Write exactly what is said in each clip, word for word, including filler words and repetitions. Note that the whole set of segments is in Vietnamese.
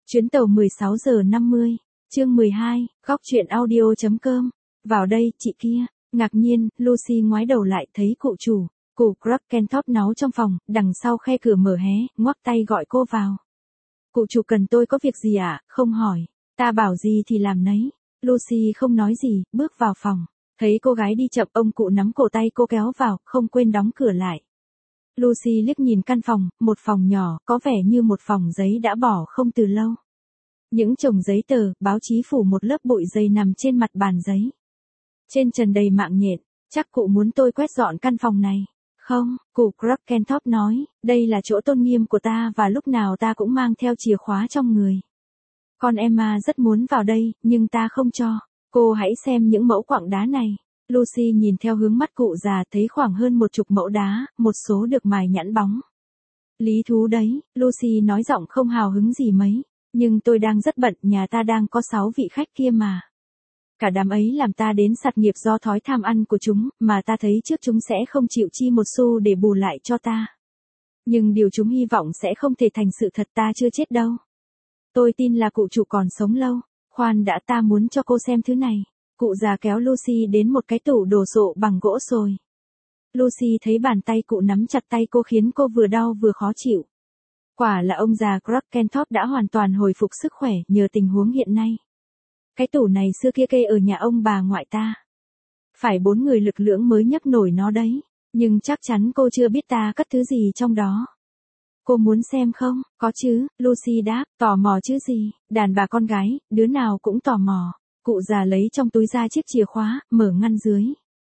Chuyến tàu mười sáu giờ năm mươi, chương mười hai, góc truyện audio.com. Vào đây, chị kia. Ngạc nhiên, Lucy ngoái đầu lại thấy cụ chủ, cụ Krakenthorpe náu trong phòng, đằng sau khe cửa mở hé, ngoắc tay gọi cô vào. Cụ chủ cần tôi có việc gì ạ? À? Không hỏi. Ta bảo gì thì làm nấy. Lucy không nói gì, bước vào phòng. Thấy cô gái đi chậm, ông cụ nắm cổ tay cô kéo vào, không quên đóng cửa lại. Lucy liếc nhìn căn phòng, một phòng nhỏ, có vẻ như một phòng giấy đã bỏ không từ lâu. Những chồng giấy tờ, báo chí phủ một lớp bụi dày nằm trên mặt bàn giấy. Trên trần đầy mạng nhện, chắc cụ muốn tôi quét dọn căn phòng này. Không, cụ Krakenthorpe nói, đây là chỗ tôn nghiêm của ta và lúc nào ta cũng mang theo chìa khóa trong người. Con Emma rất muốn vào đây, nhưng ta không cho. Cô hãy xem những mẫu quặng đá này. Lucy nhìn theo hướng mắt cụ già thấy khoảng hơn một chục mẫu đá, một số được mài nhẵn bóng. Lý thú đấy, Lucy nói giọng không hào hứng gì mấy. Nhưng tôi đang rất bận, nhà ta đang có sáu vị khách kia mà. Cả đám ấy làm ta đến sạt nghiệp do thói tham ăn của chúng, mà ta thấy trước chúng sẽ không chịu chi một xu để bù lại cho ta. Nhưng điều chúng hy vọng sẽ không thể thành sự thật, ta chưa chết đâu. Tôi tin là cụ chủ còn sống lâu. Khoan đã, ta muốn cho cô xem thứ này. Cụ già kéo Lucy đến một cái tủ đồ sộ bằng gỗ sồi. Lucy thấy bàn tay cụ nắm chặt tay cô khiến cô vừa đau vừa khó chịu. Quả là ông già Krakenthorpe đã hoàn toàn hồi phục sức khỏe nhờ tình huống hiện nay. Cái tủ này xưa kia kê ở nhà ông bà ngoại ta. Phải bốn người lực lưỡng mới nhấc nổi nó đấy. Nhưng chắc chắn cô chưa biết ta cất thứ gì trong đó. Cô muốn xem không? Có chứ, Lucy đáp, tò mò chứ gì, đàn bà con gái, đứa nào cũng tò mò. Cụ già lấy trong túi ra chiếc chìa khóa, mở ngăn dưới.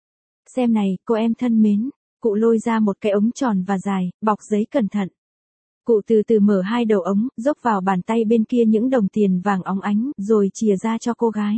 Xem này, cô em thân mến. Cụ lôi ra một cái ống tròn và dài, bọc giấy cẩn thận. Cụ từ từ mở hai đầu ống, dốc vào bàn tay bên kia những đồng tiền vàng óng ánh, rồi chìa ra cho cô gái.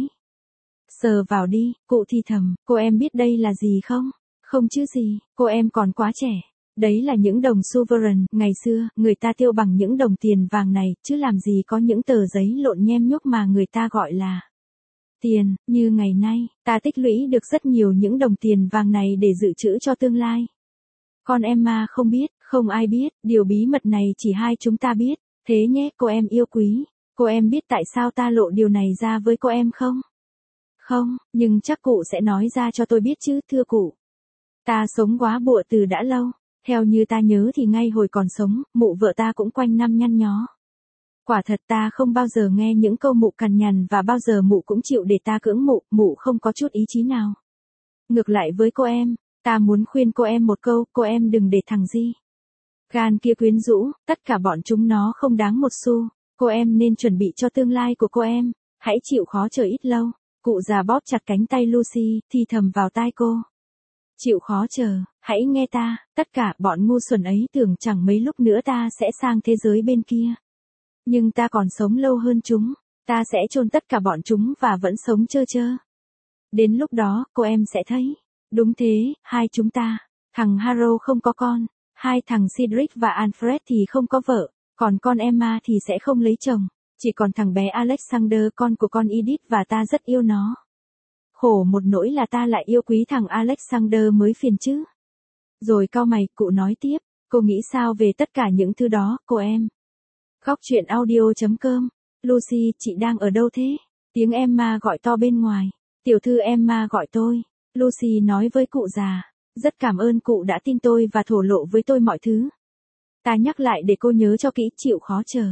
Sờ vào đi, cụ thì thầm, cô em biết đây là gì không? Không chứ gì, cô em còn quá trẻ. Đấy là những đồng sovereign, ngày xưa, người ta tiêu bằng những đồng tiền vàng này, chứ làm gì có những tờ giấy lộn nhem nhuốc mà người ta gọi là tiền, như ngày nay, ta tích lũy được rất nhiều những đồng tiền vàng này để dự trữ cho tương lai. Con Emma không biết, không ai biết, điều bí mật này chỉ hai chúng ta biết, thế nhé cô em yêu quý. Cô em biết tại sao ta lộ điều này ra với cô em không? Không, nhưng chắc cụ sẽ nói ra cho tôi biết chứ, thưa cụ. Ta sống góa bụa từ đã lâu. Theo như ta nhớ thì ngay hồi còn sống, mụ vợ ta cũng quanh năm nhăn nhó. Quả thật ta không bao giờ nghe những câu mụ cằn nhằn và bao giờ mụ cũng chịu để ta cưỡng mụ, mụ không có chút ý chí nào. Ngược lại với cô em, ta muốn khuyên cô em một câu, cô em đừng để thằng Di gan kia quyến rũ, tất cả bọn chúng nó không đáng một xu, cô em nên chuẩn bị cho tương lai của cô em, hãy chịu khó chờ ít lâu. Cụ già bóp chặt cánh tay Lucy, thì thầm vào tai cô. Chịu khó chờ, hãy nghe ta, tất cả bọn ngu xuẩn ấy tưởng chẳng mấy lúc nữa ta sẽ sang thế giới bên kia. Nhưng ta còn sống lâu hơn chúng, ta sẽ chôn tất cả bọn chúng và vẫn sống chơ chơ. Đến lúc đó, cô em sẽ thấy. Đúng thế, hai chúng ta, thằng Harrow không có con, hai thằng Cedric và Alfred thì không có vợ, còn con Emma thì sẽ không lấy chồng, chỉ còn thằng bé Alexander con của con Edith và ta rất yêu nó. Khổ một nỗi là ta lại yêu quý thằng Alexander mới phiền chứ. Rồi cau mày, cụ nói tiếp, cô nghĩ sao về tất cả những thứ đó, cô em? Góc truyện audio.com. Lucy, chị đang ở đâu thế? Tiếng Emma gọi to bên ngoài. Tiểu thư Emma gọi tôi. Lucy nói với cụ già. Rất cảm ơn cụ đã tin tôi và thổ lộ với tôi mọi thứ. Ta nhắc lại để cô nhớ cho kỹ, chịu khó chờ.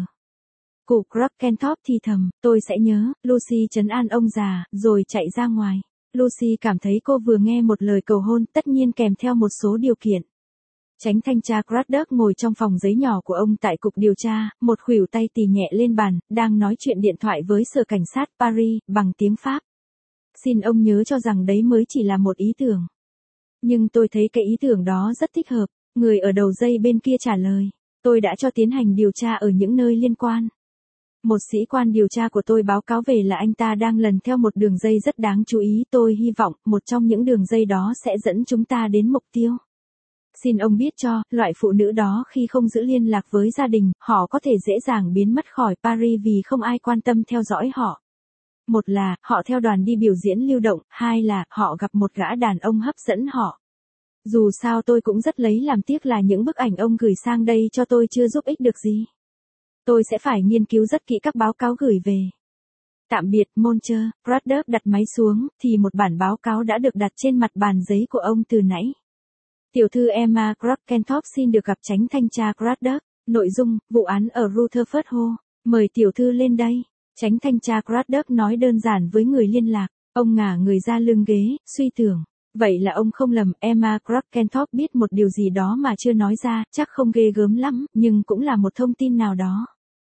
Cụ Krakenthorpe thì thầm, tôi sẽ nhớ. Lucy trấn an ông già, rồi chạy ra ngoài. Lucy cảm thấy cô vừa nghe một lời cầu hôn, tất nhiên kèm theo một số điều kiện. Chánh thanh tra Craddock ngồi trong phòng giấy nhỏ của ông tại cục điều tra, một khuỷu tay tì nhẹ lên bàn, đang nói chuyện điện thoại với sở cảnh sát Paris, bằng tiếng Pháp. Xin ông nhớ cho rằng đấy mới chỉ là một ý tưởng. Nhưng tôi thấy cái ý tưởng đó rất thích hợp. Người ở đầu dây bên kia trả lời. Tôi đã cho tiến hành điều tra ở những nơi liên quan. Một sĩ quan điều tra của tôi báo cáo về là anh ta đang lần theo một đường dây rất đáng chú ý. Tôi hy vọng một trong những đường dây đó sẽ dẫn chúng ta đến mục tiêu. Xin ông biết cho, loại phụ nữ đó khi không giữ liên lạc với gia đình, họ có thể dễ dàng biến mất khỏi Paris vì không ai quan tâm theo dõi họ. Một là, họ theo đoàn đi biểu diễn lưu động, hai là, họ gặp một gã đàn ông hấp dẫn họ. Dù sao tôi cũng rất lấy làm tiếc là những bức ảnh ông gửi sang đây cho tôi chưa giúp ích được gì. Tôi sẽ phải nghiên cứu rất kỹ các báo cáo gửi về. Tạm biệt, Moncher. Craddock đặt máy xuống, thì một bản báo cáo đã được đặt trên mặt bàn giấy của ông từ nãy. Tiểu thư Emma Crackentop xin được gặp chánh thanh tra Craddock. Nội dung, vụ án ở Rutherford Hall. Mời tiểu thư lên đây. Chánh thanh tra Craddock nói đơn giản với người liên lạc. Ông ngả người ra lưng ghế, suy tưởng. Vậy là ông không lầm, Emma Crackentop biết một điều gì đó mà chưa nói ra, chắc không ghê gớm lắm, nhưng cũng là một thông tin nào đó.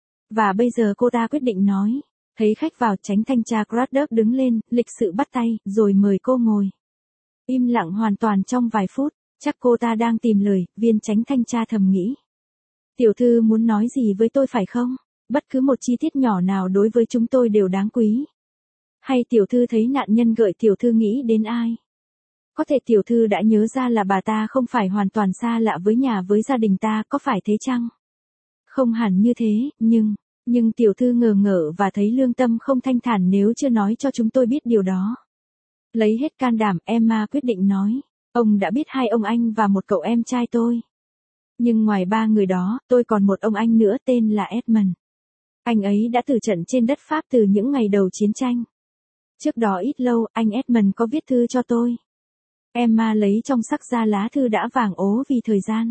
Và bây giờ cô ta quyết định nói. Thấy khách vào, chánh thanh tra Craddock đứng lên, lịch sự bắt tay, rồi mời cô ngồi. Im lặng hoàn toàn trong vài phút, chắc cô ta đang tìm lời, viên chánh thanh tra thầm nghĩ. Tiểu thư muốn nói gì với tôi phải không? Bất cứ một chi tiết nhỏ nào đối với chúng tôi đều đáng quý. Hay tiểu thư thấy nạn nhân gợi tiểu thư nghĩ đến ai? Có thể tiểu thư đã nhớ ra là bà ta không phải hoàn toàn xa lạ với nhà với gia đình ta, có phải thế chăng? Không hẳn như thế, nhưng... Nhưng tiểu thư ngờ ngợ và thấy lương tâm không thanh thản nếu chưa nói cho chúng tôi biết điều đó. Lấy hết can đảm, Emma quyết định nói. Ông đã biết hai ông anh và một cậu em trai tôi. Nhưng ngoài ba người đó, tôi còn một ông anh nữa tên là Edmund. Anh ấy đã tử trận trên đất Pháp từ những ngày đầu chiến tranh. Trước đó ít lâu, anh Edmund có viết thư cho tôi. Emma lấy trong sắc ra lá thư đã vàng ố vì thời gian.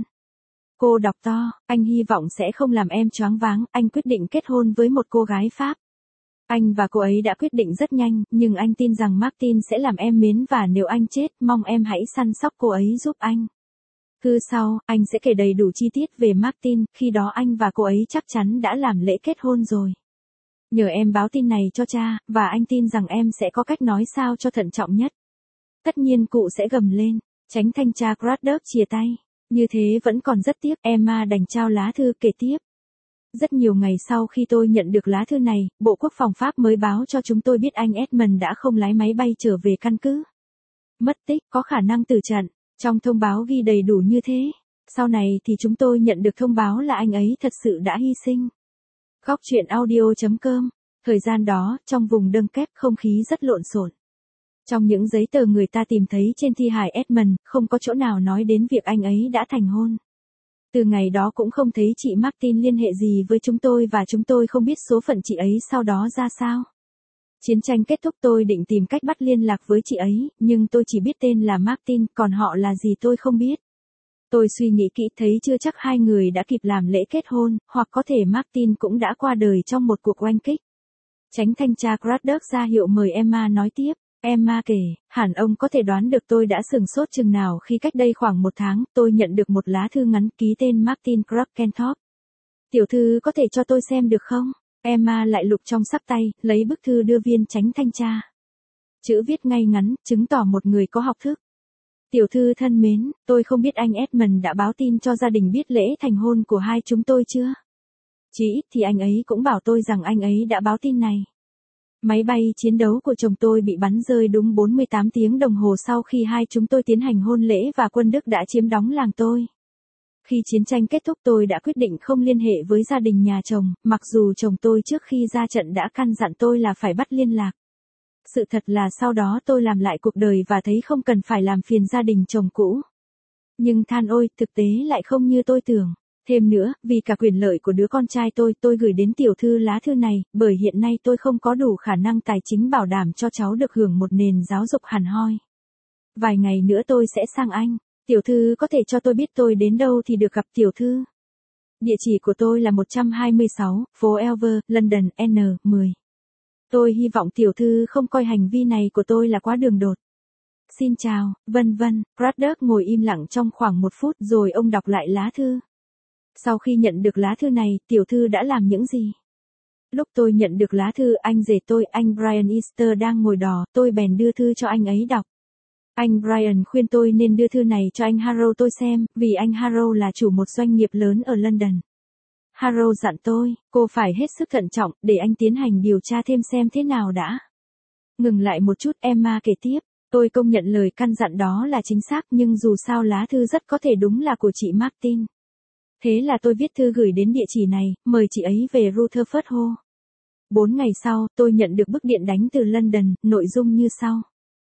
Cô đọc to, anh hy vọng sẽ không làm em choáng váng, anh quyết định kết hôn với một cô gái Pháp. Anh và cô ấy đã quyết định rất nhanh, nhưng anh tin rằng Martin sẽ làm em mến và nếu anh chết, mong em hãy săn sóc cô ấy giúp anh. Thư sau, anh sẽ kể đầy đủ chi tiết về Martin, khi đó anh và cô ấy chắc chắn đã làm lễ kết hôn rồi. Nhờ em báo tin này cho cha, và anh tin rằng em sẽ có cách nói sao cho thận trọng nhất. Tất nhiên cụ sẽ gầm lên, chánh thanh tra Craddock chìa tay. Như thế vẫn còn rất tiếc, Emma đành trao lá thư kể tiếp. Rất nhiều ngày sau khi tôi nhận được lá thư này, Bộ Quốc phòng Pháp mới báo cho chúng tôi biết anh Edmund đã không lái máy bay trở về căn cứ. Mất tích, có khả năng tử trận. Trong thông báo ghi đầy đủ như thế. Sau này thì chúng tôi nhận được thông báo là anh ấy thật sự đã hy sinh. Góc truyện audio chấm com. Thời gian đó, trong vùng Dunkirk không khí rất lộn xộn. Trong những giấy tờ người ta tìm thấy trên thi hài Edmund, không có chỗ nào nói đến việc anh ấy đã thành hôn. Từ ngày đó cũng không thấy chị Martin liên hệ gì với chúng tôi và chúng tôi không biết số phận chị ấy sau đó ra sao. Chiến tranh kết thúc tôi định tìm cách bắt liên lạc với chị ấy, nhưng tôi chỉ biết tên là Martin, còn họ là gì tôi không biết. Tôi suy nghĩ kỹ thấy chưa chắc hai người đã kịp làm lễ kết hôn, hoặc có thể Martin cũng đã qua đời trong một cuộc oanh kích. Chánh thanh tra Craddock ra hiệu mời Emma nói tiếp. Emma kể, hẳn ông có thể đoán được tôi đã sửng sốt chừng nào khi cách đây khoảng một tháng, tôi nhận được một lá thư ngắn ký tên Martin Crackentop. Tiểu thư có thể cho tôi xem được không? Emma lại lục trong sắp tay, lấy bức thư đưa viên chánh thanh tra. Chữ viết ngay ngắn, chứng tỏ một người có học thức. Tiểu thư thân mến, tôi không biết anh Edmund đã báo tin cho gia đình biết lễ thành hôn của hai chúng tôi chưa? Chỉ ít thì anh ấy cũng bảo tôi rằng anh ấy đã báo tin này. Máy bay chiến đấu của chồng tôi bị bắn rơi đúng bốn mươi tám tiếng đồng hồ sau khi hai chúng tôi tiến hành hôn lễ và quân Đức đã chiếm đóng làng tôi. Khi chiến tranh kết thúc tôi đã quyết định không liên hệ với gia đình nhà chồng, mặc dù chồng tôi trước khi ra trận đã căn dặn tôi là phải bắt liên lạc. Sự thật là sau đó tôi làm lại cuộc đời và thấy không cần phải làm phiền gia đình chồng cũ. Nhưng than ôi, thực tế lại không như tôi tưởng. Thêm nữa, vì cả quyền lợi của đứa con trai tôi, tôi gửi đến tiểu thư lá thư này, bởi hiện nay tôi không có đủ khả năng tài chính bảo đảm cho cháu được hưởng một nền giáo dục hẳn hoi. Vài ngày nữa tôi sẽ sang Anh, tiểu thư có thể cho tôi biết tôi đến đâu thì được gặp tiểu thư. Địa chỉ của tôi là một trăm hai mươi sáu, phố Elver, London, N mười. Tôi hy vọng tiểu thư không coi hành vi này của tôi là quá đường đột. Xin chào, vân vân. Craddock ngồi im lặng trong khoảng một phút rồi ông đọc lại lá thư. Sau khi nhận được lá thư này, tiểu thư đã làm những gì? Lúc tôi nhận được lá thư anh rể tôi, anh Brian Easter đang ngồi đò, tôi bèn đưa thư cho anh ấy đọc. Anh Brian khuyên tôi nên đưa thư này cho anh Harrow tôi xem, vì anh Harrow là chủ một doanh nghiệp lớn ở London. Harrow dặn tôi, cô phải hết sức thận trọng, để anh tiến hành điều tra thêm xem thế nào đã. Ngừng lại một chút, Emma kể tiếp, tôi công nhận lời căn dặn đó là chính xác nhưng dù sao lá thư rất có thể đúng là của chị Martin. Thế là tôi viết thư gửi đến địa chỉ này, mời chị ấy về Rutherford Hall. Bốn ngày sau, tôi nhận được bức điện đánh từ London, nội dung như sau.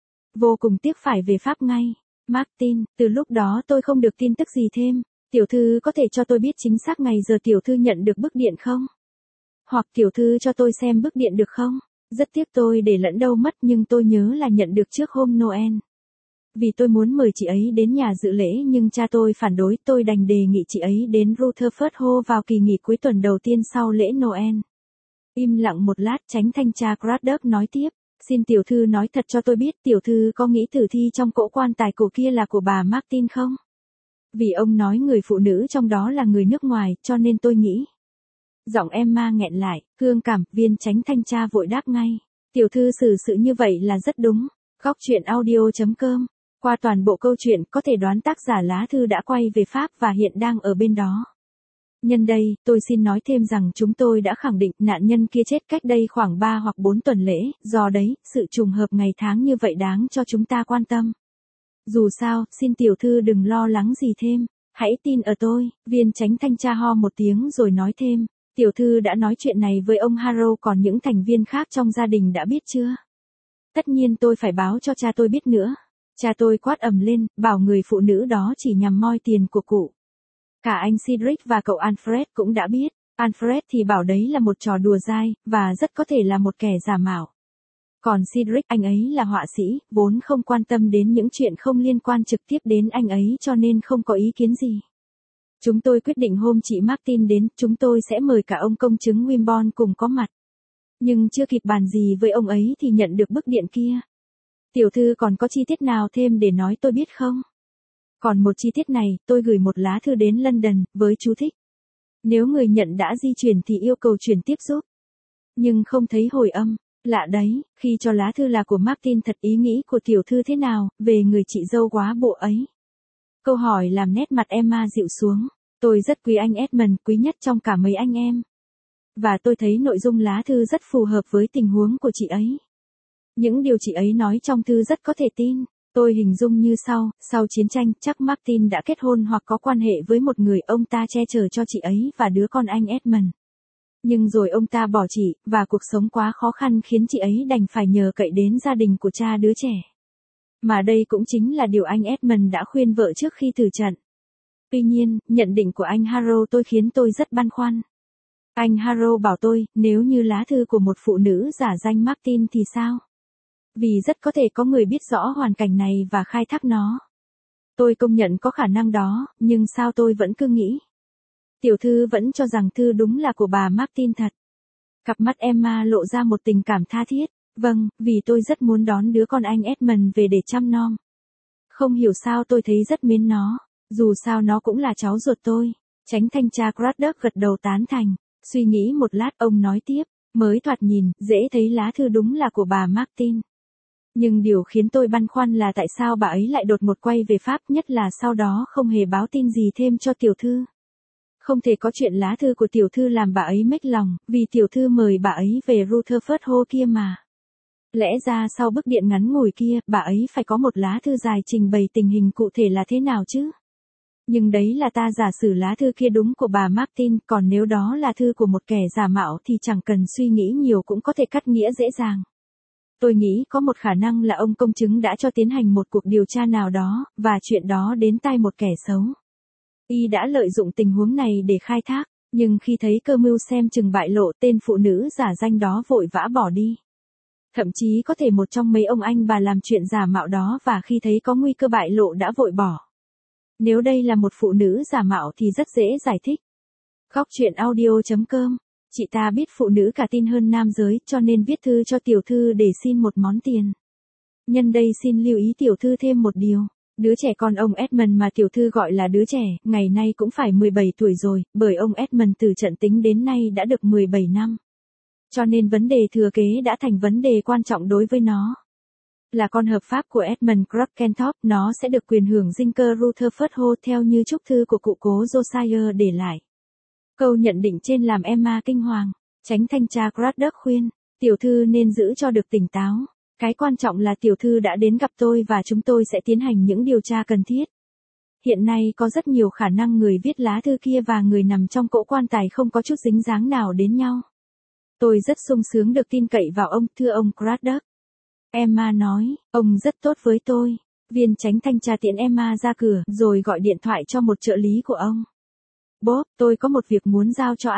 Vô cùng tiếc phải về Pháp ngay. Martin, từ lúc đó tôi không được tin tức gì thêm. Tiểu thư có thể cho tôi biết chính xác ngày giờ tiểu thư nhận được bức điện không? hoặc tiểu thư cho tôi xem bức điện được không? Rất tiếc tôi để lẫn đâu mất nhưng tôi nhớ là nhận được trước hôm Noel. Vì tôi muốn mời chị ấy đến nhà dự lễ nhưng cha tôi phản đối, tôi đành đề nghị chị ấy đến Rutherford Hall vào kỳ nghỉ cuối tuần đầu tiên sau lễ Noel. Im lặng một lát, Chánh thanh tra Craddock nói tiếp, xin tiểu thư nói thật cho tôi biết tiểu thư có nghĩ tử thi trong cỗ quan tài cổ kia là của bà Martin không? Vì ông nói người phụ nữ trong đó là người nước ngoài, cho nên tôi nghĩ. Giọng Emma nghẹn lại, thương cảm, viên chánh thanh tra vội đáp ngay. Tiểu thư xử sự như vậy là rất đúng. Góc truyện audio chấm com. Qua toàn bộ câu chuyện có thể đoán tác giả lá thư đã quay về Pháp và hiện đang ở bên đó. Nhân đây, tôi xin nói thêm rằng chúng tôi đã khẳng định nạn nhân kia chết cách đây khoảng ba hoặc bốn tuần lễ, do đấy, sự trùng hợp ngày tháng như vậy đáng cho chúng ta quan tâm. Dù sao, xin tiểu thư đừng lo lắng gì thêm, hãy tin ở tôi, viên chánh thanh tra ho một tiếng rồi nói thêm, tiểu thư đã nói chuyện này với ông Harrow còn những thành viên khác trong gia đình đã biết chưa? Tất nhiên tôi phải báo cho cha tôi biết nữa. Cha tôi quát ầm lên, bảo người phụ nữ đó chỉ nhằm moi tiền của cụ. Cả anh Cedric và cậu Alfred cũng đã biết, Alfred thì bảo đấy là một trò đùa dai, và rất có thể là một kẻ giả mạo. Còn Cedric, anh ấy là họa sĩ, vốn không quan tâm đến những chuyện không liên quan trực tiếp đến anh ấy cho nên không có ý kiến gì. Chúng tôi quyết định hôm chị Martin đến, chúng tôi sẽ mời cả ông công chứng Wimborne cùng có mặt. Nhưng chưa kịp bàn gì với ông ấy thì nhận được bức điện kia. Tiểu thư còn có chi tiết nào thêm để nói tôi biết không? Còn một chi tiết này, tôi gửi một lá thư đến London, với chú thích. Nếu người nhận đã di chuyển thì yêu cầu chuyển tiếp giúp. Nhưng không thấy hồi âm. Lạ đấy, khi cho lá thư là của Martin thật ý nghĩ của tiểu thư thế nào, về người chị dâu quá bộ ấy. Câu hỏi làm nét mặt Emma dịu xuống. Tôi rất quý anh Edmund, quý nhất trong cả mấy anh em. Và tôi thấy nội dung lá thư rất phù hợp với tình huống của chị ấy. Những điều chị ấy nói trong thư rất có thể tin. Tôi hình dung như sau, sau chiến tranh, chắc Martin đã kết hôn hoặc có quan hệ với một người, ông ta che chở cho chị ấy và đứa con anh Edmund. Nhưng rồi ông ta bỏ chị, và cuộc sống quá khó khăn khiến chị ấy đành phải nhờ cậy đến gia đình của cha đứa trẻ. Mà đây cũng chính là điều anh Edmund đã khuyên vợ trước khi từ trận. Tuy nhiên, nhận định của anh Harrow tôi khiến tôi rất băn khoăn. Anh Harrow bảo tôi, nếu như lá thư của một phụ nữ giả danh Martin thì sao? Vì rất có thể có người biết rõ hoàn cảnh này và khai thác nó. Tôi công nhận có khả năng đó, nhưng sao tôi vẫn cứ nghĩ. Tiểu thư vẫn cho rằng thư đúng là của bà Martin thật. Cặp mắt Emma lộ ra một tình cảm tha thiết. Vâng, vì tôi rất muốn đón đứa con anh Edmund về để chăm nom. Không hiểu sao tôi thấy rất mến nó, dù sao nó cũng là cháu ruột tôi. Chánh thanh tra Craddock gật đầu tán thành. Suy nghĩ một lát ông nói tiếp, mới thoạt nhìn, dễ thấy lá thư đúng là của bà Martin. Nhưng điều khiến tôi băn khoăn là tại sao bà ấy lại đột ngột quay về Pháp, nhất là sau đó không hề báo tin gì thêm cho tiểu thư. Không thể có chuyện lá thư của tiểu thư làm bà ấy mếch lòng, vì tiểu thư mời bà ấy về Rutherford Hall kia mà. Lẽ ra sau bức điện ngắn ngủi kia, bà ấy phải có một lá thư dài trình bày tình hình cụ thể là thế nào chứ? Nhưng đấy là ta giả sử lá thư kia đúng của bà Martin, còn nếu đó là thư của một kẻ giả mạo thì chẳng cần suy nghĩ nhiều cũng có thể cắt nghĩa dễ dàng. Tôi nghĩ có một khả năng là ông công chứng đã cho tiến hành một cuộc điều tra nào đó, và chuyện đó đến tai một kẻ xấu. Y đã lợi dụng tình huống này để khai thác, nhưng khi thấy cơ mưu xem chừng bại lộ, tên phụ nữ giả danh đó vội vã bỏ đi. Thậm chí có thể một trong mấy ông anh bà làm chuyện giả mạo đó và khi thấy có nguy cơ bại lộ đã vội bỏ. Nếu đây là một phụ nữ giả mạo thì rất dễ giải thích. Góc truyện audio chấm com. Chị ta biết phụ nữ cả tin hơn nam giới cho nên viết thư cho tiểu thư để xin một món tiền. Nhân đây xin lưu ý tiểu thư thêm một điều. Đứa trẻ con ông Edmund mà tiểu thư gọi là đứa trẻ, ngày nay cũng phải mười bảy tuổi rồi, bởi ông Edmund từ trận tính đến nay đã được mười bảy năm. Cho nên vấn đề thừa kế đã thành vấn đề quan trọng đối với nó. Là con hợp pháp của Edmund Crockenthorpe, nó sẽ được quyền hưởng dinh cơ Rutherford Hall theo như chúc thư của cụ cố Josiah để lại. Câu nhận định trên làm Emma kinh hoàng. Chánh thanh tra Craddock khuyên, tiểu thư nên giữ cho được tỉnh táo. Cái quan trọng là tiểu thư đã đến gặp tôi và chúng tôi sẽ tiến hành những điều tra cần thiết. Hiện nay có rất nhiều khả năng người viết lá thư kia và người nằm trong cỗ quan tài không có chút dính dáng nào đến nhau. Tôi rất sung sướng được tin cậy vào ông, thưa ông Craddock. Emma nói, ông rất tốt với tôi. Viên chánh thanh tra tiễn Emma ra cửa, rồi gọi điện thoại cho một trợ lý của ông. Bob, tôi có một việc muốn giao cho anh.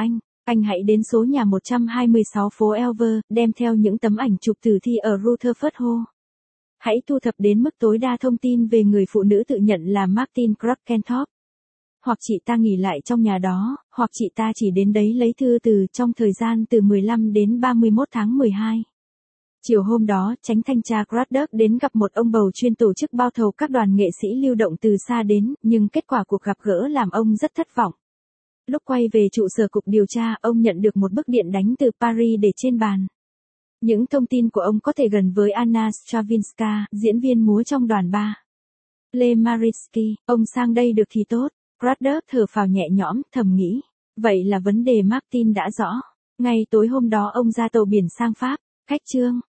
Anh hãy đến số nhà một trăm hai mươi sáu phố Elver, đem theo những tấm ảnh chụp tử thi ở Rutherford Hall. Hãy thu thập đến mức tối đa thông tin về người phụ nữ tự nhận là Martin Krokentop. Hoặc chị ta nghỉ lại trong nhà đó, hoặc chị ta chỉ đến đấy lấy thư từ trong thời gian từ mười lăm đến ba mươi mốt tháng mười hai. Chiều hôm đó, Chánh thanh tra Craddock đến gặp một ông bầu chuyên tổ chức bao thầu các đoàn nghệ sĩ lưu động từ xa đến, nhưng kết quả cuộc gặp gỡ làm ông rất thất vọng. Lúc quay về trụ sở cục điều tra, ông nhận được một bức điện đánh từ Paris để trên bàn. Những thông tin của ông có thể gần với Anna Stravinska, diễn viên múa trong đoàn ba. Le Marinsky, ông sang đây được thì tốt. Craddock thở phào nhẹ nhõm, thầm nghĩ. Vậy là vấn đề Martin đã rõ. Ngay tối hôm đó ông ra tàu biển sang Pháp. Khách chương.